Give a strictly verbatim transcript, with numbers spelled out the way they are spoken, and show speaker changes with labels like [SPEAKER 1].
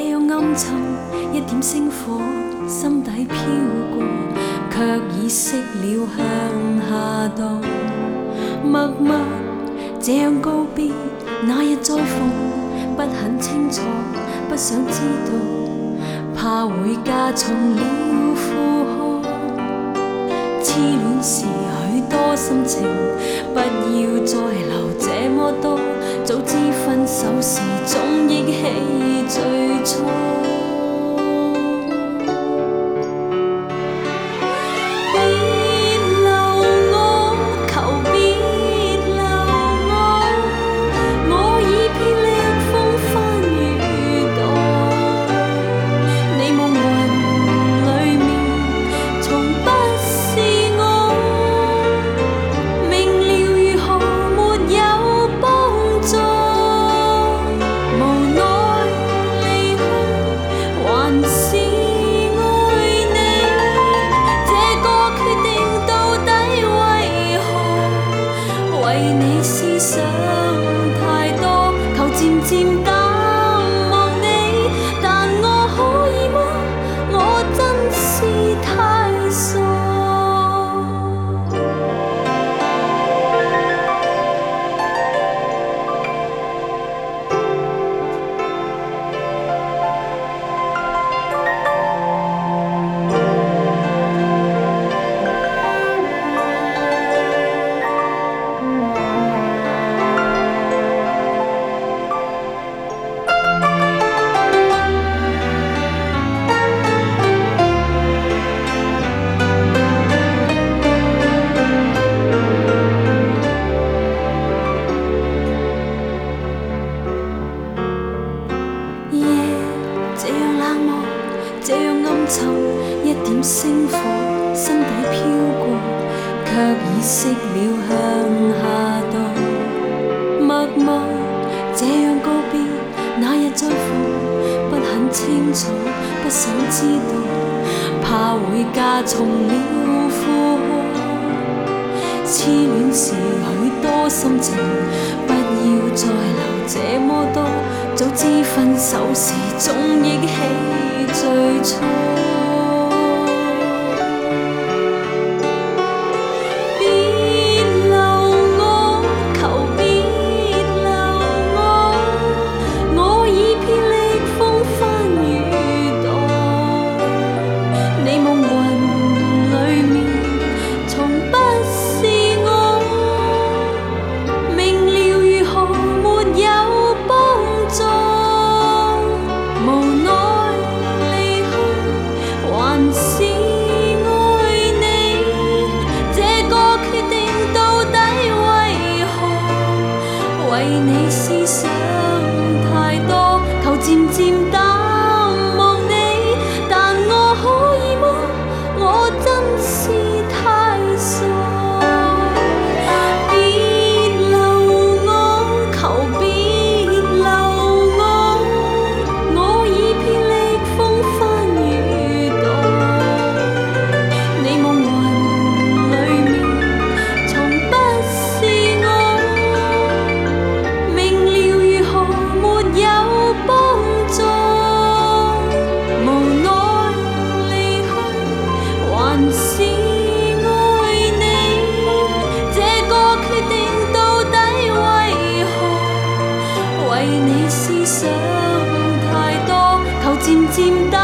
[SPEAKER 1] 这样暗沉，一点星火，心底飘过，却已熄了向下道。默默这样告别，那日再逢，不很清楚，不想知道，怕会加重了负荷。痴恋时许多心情，不要再留这么多。早知分手时，总忆起最初。这样暗沉，一点星火，心底飘过，却已熄了向下道。默默这样告别，那日再逢，不很清楚，不想知道，怕会加重了负荷。痴恋时许多心情，不要再留这么多。早知分手时，总忆起最初。为你思想太多，求渐渐淡忘你，但我可以吗？我真是太傻。别留我，求别留我，我已竭力风帆雨动。你梦魂里面，从不是我。还是爱你，这个决定到底为何？为你思想太多，求渐渐淡。